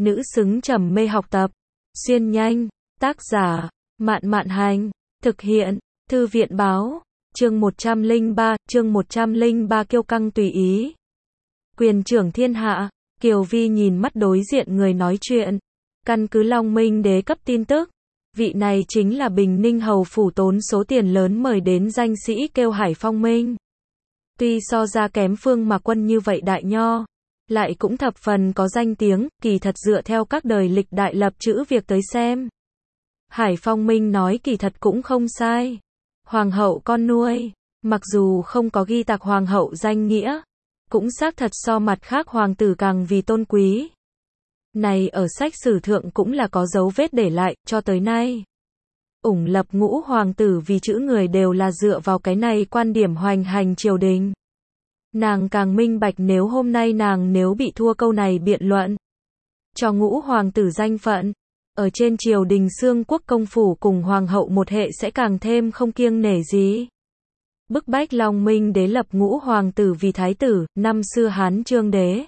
nữ xứng trầm mê học tập. Xuyên nhanh, tác giả, Mạn Mạn Hành, thực hiện, Thư viện Báo, chương 103 kiêu căng tùy ý. Quyền trưởng thiên hạ, Kiều Vi nhìn mắt đối diện người nói chuyện. Căn cứ Long Minh Đế cấp tin tức, vị này chính là Bình Ninh hầu phủ tốn số tiền lớn mời đến danh sĩ kêu Hải Phong Minh. Tuy so ra kém Phương Mạc Quân như vậy đại nho, lại cũng thập phần có danh tiếng, kỳ thật dựa theo các đời lịch đại lập chữ việc tới xem. Hải Phong Minh nói kỳ thật cũng không sai. Hoàng hậu con nuôi, mặc dù không có ghi tạc hoàng hậu danh nghĩa, cũng xác thật so mặt khác hoàng tử càng vì tôn quý. Này ở sách sử thượng cũng là có dấu vết để lại, cho tới nay. Ủng lập ngũ hoàng tử vì chữ người đều là dựa vào cái này quan điểm hoành hành triều đình. Nàng càng minh bạch nếu hôm nay nàng nếu bị thua câu này biện luận, cho ngũ hoàng tử danh phận, ở trên triều đình xương quốc công phủ cùng hoàng hậu một hệ sẽ càng thêm không kiêng nể gì. Bức bách Long Minh Đế lập ngũ hoàng tử vì thái tử, năm xưa Hán Chương Đế.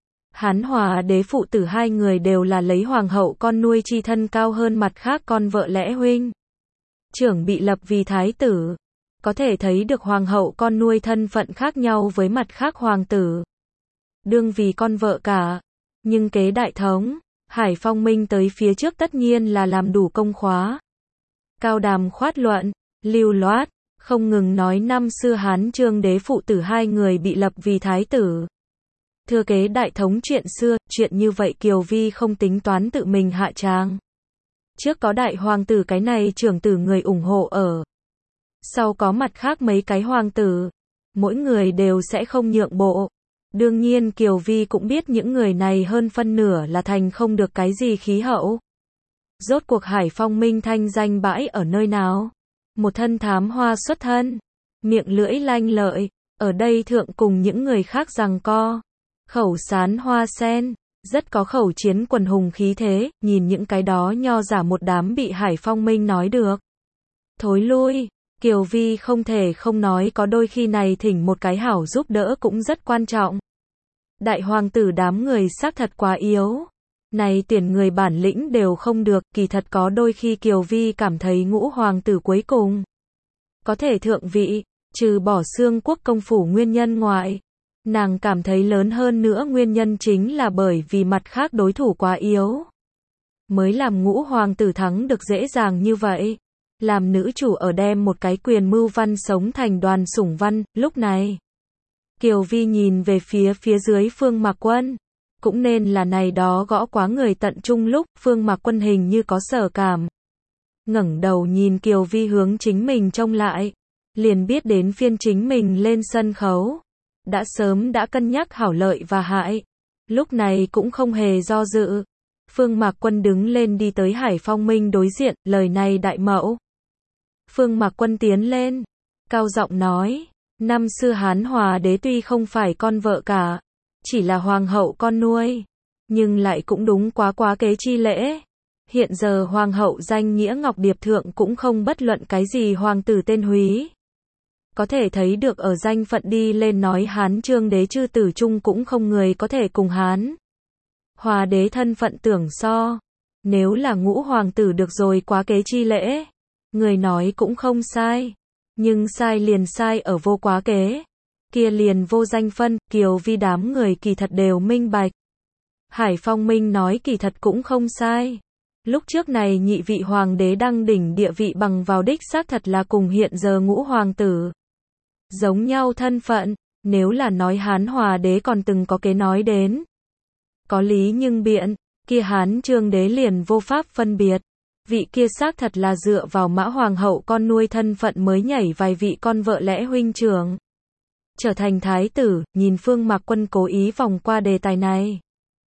Hán Hòa Đế phụ tử hai người đều là lấy hoàng hậu con nuôi chi thân cao hơn mặt khác con vợ lẽ huynh trưởng bị lập vì thái tử. Có thể thấy được hoàng hậu con nuôi thân phận khác nhau với mặt khác hoàng tử. Đương vì con vợ cả. Nhưng kế đại thống, Hải Phong Minh tới phía trước tất nhiên là làm đủ công khóa. Cao đàm khoát luận, lưu loát, không ngừng nói năm xưa Hán Chương Đế phụ tử hai người bị lập vì thái tử. Thừa kế đại thống chuyện xưa, chuyện như vậy Kiều Vi không tính toán tự mình hạ tràng. Trước có đại hoàng tử cái này trưởng tử người ủng hộ ở. Sau có mặt khác mấy cái hoàng tử, mỗi người đều sẽ không nhượng bộ. Đương nhiên Kiều Vi cũng biết những người này hơn phân nửa là thành không được cái gì khí hậu. Rốt cuộc Hải Phong Minh thanh danh bãi ở nơi nào? Một thân thám hoa xuất thân, miệng lưỡi lanh lợi, ở đây thượng cùng những người khác giằng co. Khẩu sán hoa sen, rất có khẩu chiến quần hùng khí thế, nhìn những cái đó nho giả một đám bị Hải Phong Minh nói được. Thối lui, Kiều Vi không thể không nói có đôi khi này thỉnh một cái hảo giúp đỡ cũng rất quan trọng. Đại hoàng tử đám người xác thật quá yếu. Này tuyển người bản lĩnh đều không được, kỳ thật có đôi khi Kiều Vi cảm thấy ngũ hoàng tử cuối cùng có thể thượng vị, trừ bỏ xương quốc công phủ nguyên nhân ngoại. Nàng cảm thấy lớn hơn nữa nguyên nhân chính là bởi vì mặt khác đối thủ quá yếu. Mới làm ngũ hoàng tử thắng được dễ dàng như vậy. Làm nữ chủ ở đem một cái quyền mưu văn sống thành đoàn sủng văn, lúc này. Kiều Vi nhìn về phía dưới Phương Mạc Quân. Cũng nên là này đó gõ quá người tận trung lúc, Phương Mạc Quân hình như có sở cảm. Ngẩng đầu nhìn Kiều Vi hướng chính mình trông lại. Liền biết đến phiên chính mình lên sân khấu. Đã sớm đã cân nhắc hảo lợi và hại. Lúc này cũng không hề do dự. Phương Mạc Quân đứng lên đi tới Hải Phong Minh đối diện, lời này đại mẫu. Phương Mạc Quân tiến lên, cao giọng nói, năm xưa Hán Hòa Đế tuy không phải con vợ cả, chỉ là hoàng hậu con nuôi, nhưng lại cũng đúng quá kế chi lễ. Hiện giờ hoàng hậu danh nghĩa Ngọc Điệp thượng cũng không bất luận cái gì hoàng tử tên húy. Có thể thấy được ở danh phận đi lên nói Hán Chương Đế chư tử chung cũng không người có thể cùng Hán Hòa Đế thân phận tưởng so. Nếu là ngũ hoàng tử được rồi quá kế chi lễ. Người nói cũng không sai. Nhưng sai liền sai ở vô quá kế. Kia liền vô danh phân, Kiều Vi đám người kỳ thật đều minh bạch. Hải Phong Minh nói kỳ thật cũng không sai. Lúc trước này nhị vị hoàng đế đăng đỉnh địa vị bằng vào đích xác thật là cùng hiện giờ ngũ hoàng tử. Giống nhau thân phận, nếu là nói Hán Hòa Đế còn từng có kế nói đến. Có lý nhưng biện, kia Hán Chương Đế liền vô pháp phân biệt. Vị kia xác thật là dựa vào Mã Hoàng hậu con nuôi thân phận mới nhảy vài vị con vợ lẽ huynh trưởng. Trở thành thái tử, nhìn Phương Mạc Quân cố ý vòng qua đề tài này.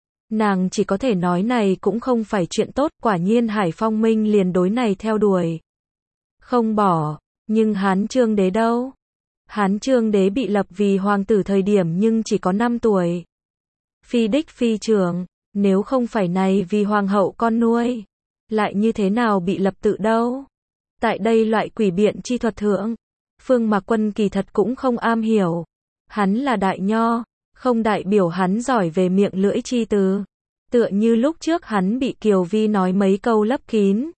Nàng chỉ có thể nói này cũng không phải chuyện tốt, quả nhiên Hải Phong Minh liền đối này theo đuổi. Không bỏ, nhưng Hán Chương Đế đâu? Hán Chương Đế bị lập vì hoàng tử thời điểm nhưng chỉ có 5 tuổi. Phi đích phi trưởng, nếu không phải này vì hoàng hậu con nuôi, lại như thế nào bị lập tự đâu? Tại đây loại quỷ biện chi thuật thượng, Phương Mạc Quân kỳ thật cũng không am hiểu. Hắn là đại nho, không đại biểu hắn giỏi về miệng lưỡi chi từ. Tựa như lúc trước hắn bị Kiều Vi nói mấy câu lấp kín.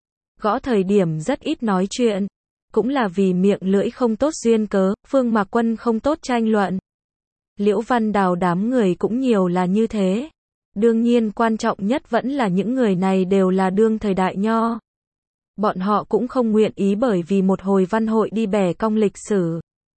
Gõ thời điểm rất ít nói chuyện. Cũng là vì miệng lưỡi không tốt duyên cớ, Phương Mạc Quân không tốt tranh luận. Liễu Văn Đào đám người cũng nhiều là như thế. Đương nhiên quan trọng nhất vẫn là những người này đều là đương thời đại nho. Bọn họ cũng không nguyện ý bởi vì một hồi văn hội đi bẻ cong lịch sử.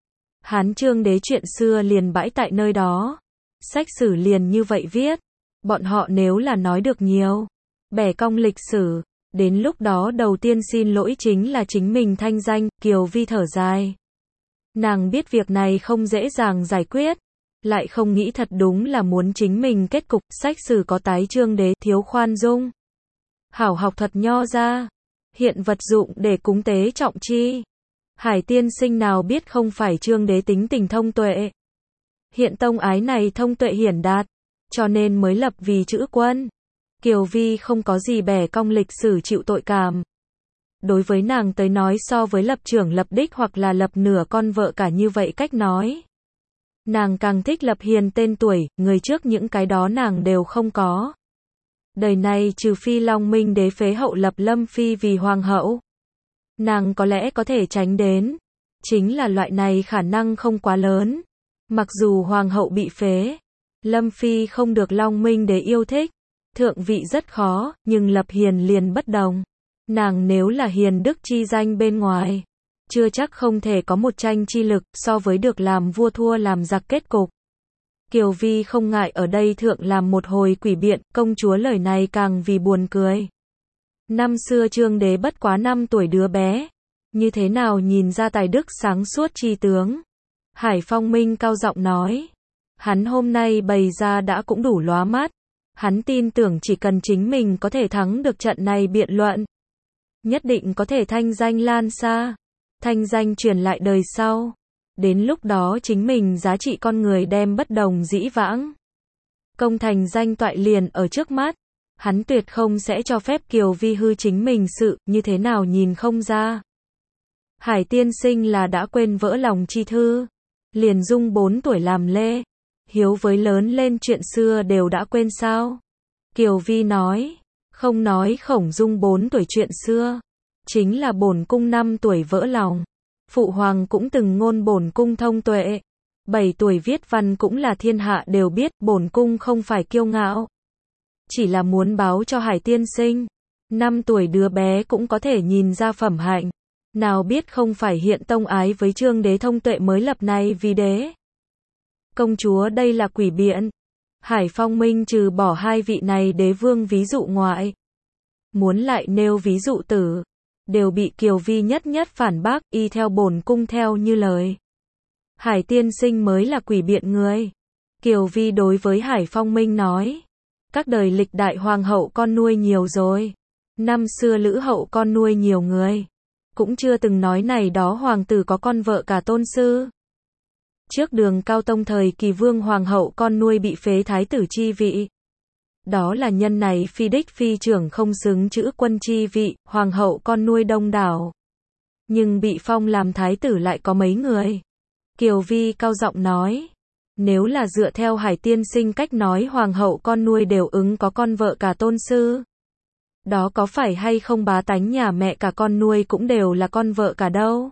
Hán Trương Đế chuyện xưa liền bãi tại nơi đó. Sách sử liền như vậy viết. Bọn họ nếu là nói được nhiều, bẻ cong lịch sử, đến lúc đó đầu tiên xin lỗi chính là chính mình thanh danh. Kiều Vi thở dài. Nàng biết việc này không dễ dàng giải quyết, lại không nghĩ thật đúng là muốn chính mình kết cục. Sách sử có tái Trương Đế, thiếu khoan dung. Hảo học thuật nho ra, hiện vật dụng để cúng tế trọng chi. Hải tiên sinh nào biết không phải Trương Đế tính tình thông tuệ. Hiện tông ái này thông tuệ hiển đạt, cho nên mới lập vì chữ quân. Kiều Vi không có gì bẻ cong lịch sử chịu tội cảm. Đối với nàng tới nói so với lập trưởng lập đích hoặc là lập nửa con vợ cả như vậy cách nói. Nàng càng thích lập hiền tên tuổi, người trước những cái đó nàng đều không có. Đời này trừ phi Long Minh Đế phế hậu lập Lâm Phi vì hoàng hậu. Nàng có lẽ có thể tránh đến. Chính là loại này khả năng không quá lớn. Mặc dù hoàng hậu bị phế, Lâm Phi không được Long Minh Đế yêu thích. Thượng vị rất khó, nhưng lập hiền liền bất đồng. Nàng nếu là hiền đức chi danh bên ngoài, chưa chắc không thể có một tranh chi lực, so với được làm vua thua làm giặc kết cục. Kiều Vi không ngại ở đây thượng làm một hồi quỷ biện, công chúa lời này càng vì buồn cười. Năm xưa Trương Đế bất quá 5 tuổi đứa bé, như thế nào nhìn ra tài đức sáng suốt chi tướng. Hải Phong Minh cao giọng nói, hắn hôm nay bày ra đã cũng đủ lóa mắt. Hắn tin tưởng chỉ cần chính mình có thể thắng được trận này biện luận, nhất định có thể thanh danh lan xa, thanh danh truyền lại đời sau. Đến lúc đó chính mình giá trị con người đem bất đồng dĩ vãng. Công thành danh toại liền ở trước mắt. Hắn tuyệt không sẽ cho phép Kiều Vi hư chính mình sự, như thế nào nhìn không ra. Hải tiên sinh là đã quên vỡ lòng chi thư. Liền Dung 4 tuổi làm lê. Hiếu với lớn lên chuyện xưa đều đã quên sao. Kiều Vi nói Khổng Dung 4 tuổi chuyện xưa. Chính là bổn cung 5 tuổi vỡ lòng. Phụ hoàng cũng từng ngôn bổn cung thông tuệ. 7 tuổi viết văn cũng là thiên hạ đều biết, bổn cung không phải kiêu ngạo. Chỉ là muốn báo cho Hải tiên sinh. 5 tuổi đứa bé cũng có thể nhìn ra phẩm hạnh. Nào biết không phải hiện tông ái với Trương Đế thông tuệ mới lập này vì đế. Công chúa đây là quỷ biện. Hải Phong Minh trừ bỏ 2 vị này đế vương ví dụ ngoại. Muốn lại nêu ví dụ tử. Đều bị Kiều Vi nhất nhất phản bác, y theo bổn cung theo như lời. Hải tiên sinh mới là quỷ biện người. Kiều Vi đối với Hải Phong Minh nói. Các đời lịch đại hoàng hậu con nuôi nhiều rồi. Năm xưa lữ hậu con nuôi nhiều người. Cũng chưa từng nói này đó hoàng tử có con vợ cả tôn sư. Trước Đường Cao Tông thời kỳ vương hoàng hậu con nuôi bị phế thái tử chi vị. Đó là nhân này phi đích phi trưởng không xứng chữ quân chi vị, hoàng hậu con nuôi đông đảo. Nhưng bị phong làm thái tử lại có mấy người. Kiều Vi cao giọng nói. Nếu là dựa theo Hải tiên sinh cách nói hoàng hậu con nuôi đều ứng có con vợ cả tôn sư. Đó có phải hay không bá tánh nhà mẹ cả con nuôi cũng đều là con vợ cả đâu.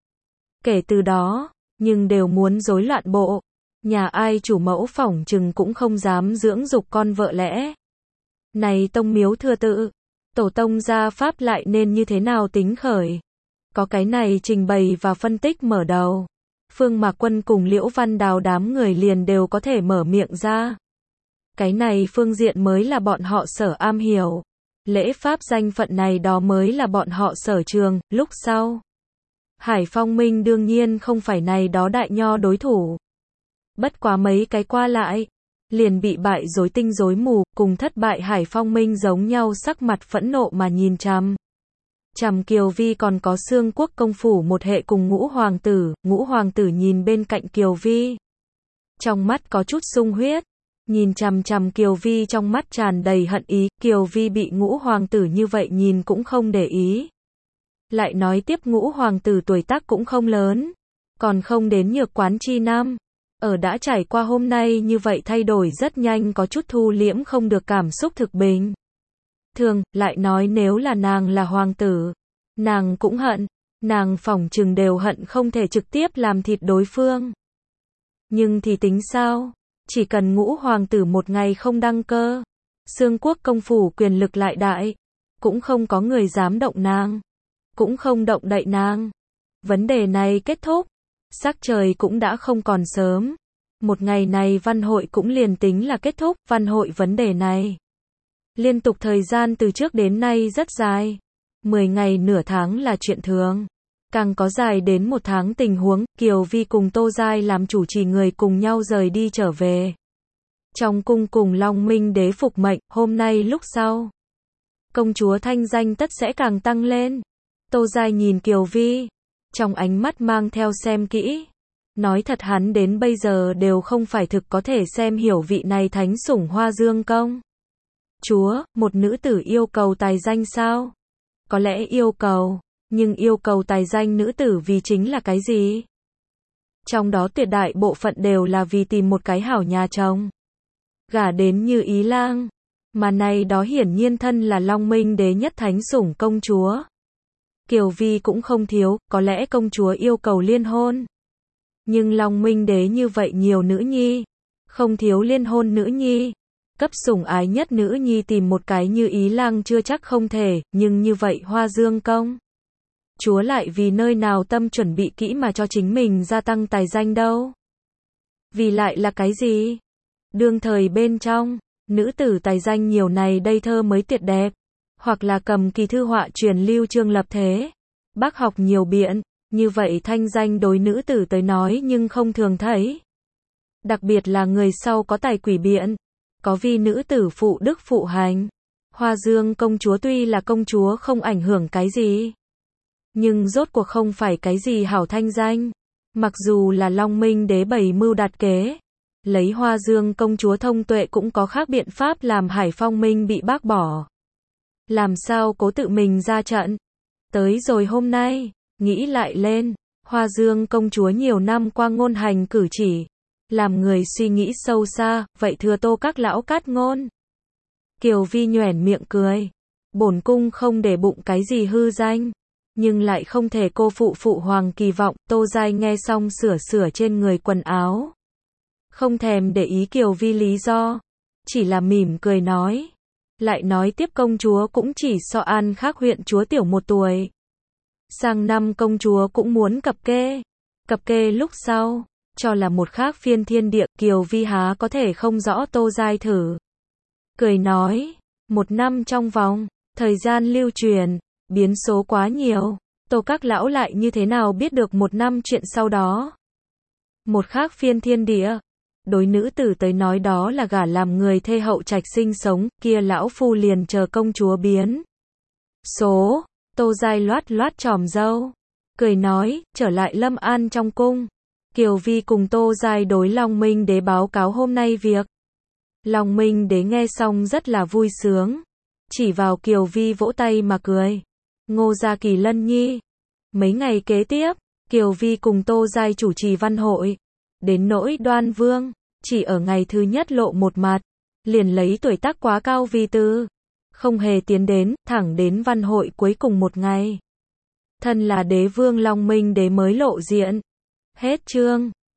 Kể từ đó, nhưng đều muốn rối loạn bộ. Nhà ai chủ mẫu phỏng chừng cũng không dám dưỡng dục con vợ lẽ. Này tông miếu thừa tự, tổ tông gia pháp lại nên như thế nào tính khởi. Có cái này trình bày và phân tích mở đầu. Phương Mạc Quân cùng Liễu Văn Đào đám người liền đều có thể mở miệng ra. Cái này phương diện mới là bọn họ sở am hiểu. Lễ pháp danh phận này đó mới là bọn họ sở trường, lúc sau. Hải Phong Minh đương nhiên không phải này đó đại nho đối thủ. Bất quá mấy cái qua lại, liền bị bại rối tinh rối mù, cùng thất bại Hải Phong Minh giống nhau sắc mặt phẫn nộ mà nhìn chằm. Chằm Kiều Vi còn có Xương Quốc công phủ một hệ cùng Ngũ hoàng tử nhìn bên cạnh Kiều Vi. Trong mắt có chút sung huyết, nhìn chằm chằm Kiều Vi trong mắt tràn đầy hận ý, Kiều Vi bị Ngũ hoàng tử như vậy nhìn cũng không để ý. Lại nói tiếp Ngũ hoàng tử tuổi tác cũng không lớn, còn không đến nhược quán chi năm. Ở đã trải qua hôm nay như vậy thay đổi rất nhanh, có chút thu liễm không được cảm xúc thực bình. Thường, lại nói nếu là nàng là hoàng tử, nàng cũng hận, nàng phỏng chừng đều hận không thể trực tiếp làm thịt đối phương. Nhưng thì tính sao? Chỉ cần ngũ hoàng tử một ngày không đăng cơ, Xương quốc công phủ quyền lực lại đại, cũng không có người dám động nàng, cũng không động đậy nàng. Vấn đề này kết thúc, sắc trời cũng đã không còn sớm. Một ngày này văn hội cũng liền tính là kết thúc, văn hội vấn đề này. Liên tục thời gian từ trước đến nay rất dài. 10 ngày nửa tháng là chuyện thường. Càng có dài đến 1 tháng tình huống, Kiều Vi cùng Tô Giai làm chủ trì người cùng nhau rời đi trở về. Trong cung cùng Long Minh đế phục mệnh, hôm nay lúc sau. Công chúa thanh danh tất sẽ càng tăng lên. Tô Giai nhìn Kiều Vi, trong ánh mắt mang theo xem kỹ. Nói thật hắn đến bây giờ đều không phải thực có thể xem hiểu vị này thánh sủng Hoa Dương công chúa, một nữ tử yêu cầu tài danh sao? Có lẽ yêu cầu, nhưng yêu cầu tài danh nữ tử vì chính là cái gì? Trong đó tuyệt đại bộ phận đều là vì tìm một cái hảo nhà chồng. Gả đến Như Ý lang, mà này đó hiển nhiên thân là Long Minh đế nhất thánh sủng công chúa. Kiều Vi cũng không thiếu, có lẽ công chúa yêu cầu liên hôn. Nhưng Long Minh đế như vậy nhiều nữ nhi, không thiếu liên hôn nữ nhi. Cấp sủng ái nhất nữ nhi tìm một cái Như Ý lang chưa chắc không thể, nhưng như vậy Hoa Dương công chúa lại vì nơi nào tâm chuẩn bị kỹ mà cho chính mình gia tăng tài danh đâu? Vì lại là cái gì? Đương thời bên trong, nữ tử tài danh nhiều này đây thơ mới tuyệt đẹp, hoặc là cầm kỳ thư họa truyền lưu chương lập thế, bác học nhiều biện, như vậy thanh danh đối nữ tử tới nói nhưng không thường thấy. Đặc biệt là người sau có tài quỷ biện, có vi nữ tử phụ đức phụ hành. Hoa Dương công chúa tuy là công chúa không ảnh hưởng cái gì, nhưng rốt cuộc không phải cái gì hảo thanh danh. Mặc dù là Long Minh đế bày mưu đặt kế, lấy Hoa Dương công chúa thông tuệ cũng có khác biện pháp làm Hải Phong Minh bị bác bỏ. Làm sao cố tự mình ra trận? Tới rồi hôm nay, nghĩ lại lên, Hoa Dương công chúa nhiều năm qua ngôn hành cử chỉ, làm người suy nghĩ sâu xa, vậy thưa Tô các lão cát ngôn. Kiều Vi nhoẻn miệng cười, bổn cung không để bụng cái gì hư danh, nhưng lại không thể cô phụ phụ hoàng kỳ vọng. Tô Giai nghe xong sửa sửa trên người quần áo, không thèm để ý Kiều Vi lý do, chỉ là mỉm cười nói. Lại nói tiếp công chúa cũng chỉ so An khác huyện chúa tiểu 1 tuổi. Sang năm công chúa cũng muốn cập kê lúc sau, cho là một khác phiên thiên địa. Kiều Vi há có thể không rõ Tô Giai thử. Cười nói, 1 năm trong vòng, thời gian lưu truyền, biến số quá nhiều, Tô các lão lại như thế nào biết được 1 năm chuyện sau đó? Một khác phiên thiên địa, đối nữ tử tới nói đó là gả làm người thê hậu trạch sinh sống, kia lão phu liền chờ công chúa biến số. Tô Giai loát loát chòm râu, cười nói, trở lại Lâm An trong cung. Kiều Vi cùng Tô Giai đối Long Minh đế báo cáo hôm nay việc. Long Minh đế nghe xong rất là vui sướng, chỉ vào Kiều Vi vỗ tay mà cười. Ngô gia Kỳ Lân nhi. Mấy ngày kế tiếp, Kiều Vi cùng Tô Giai chủ trì văn hội. Đến nỗi Đoan Vương, chỉ ở ngày thứ nhất lộ một mặt, liền lấy tuổi tác quá cao vi tư, không hề tiến đến, thẳng đến văn hội cuối cùng một ngày. Thân là đế vương Long Minh đế mới lộ diện. Hết chương.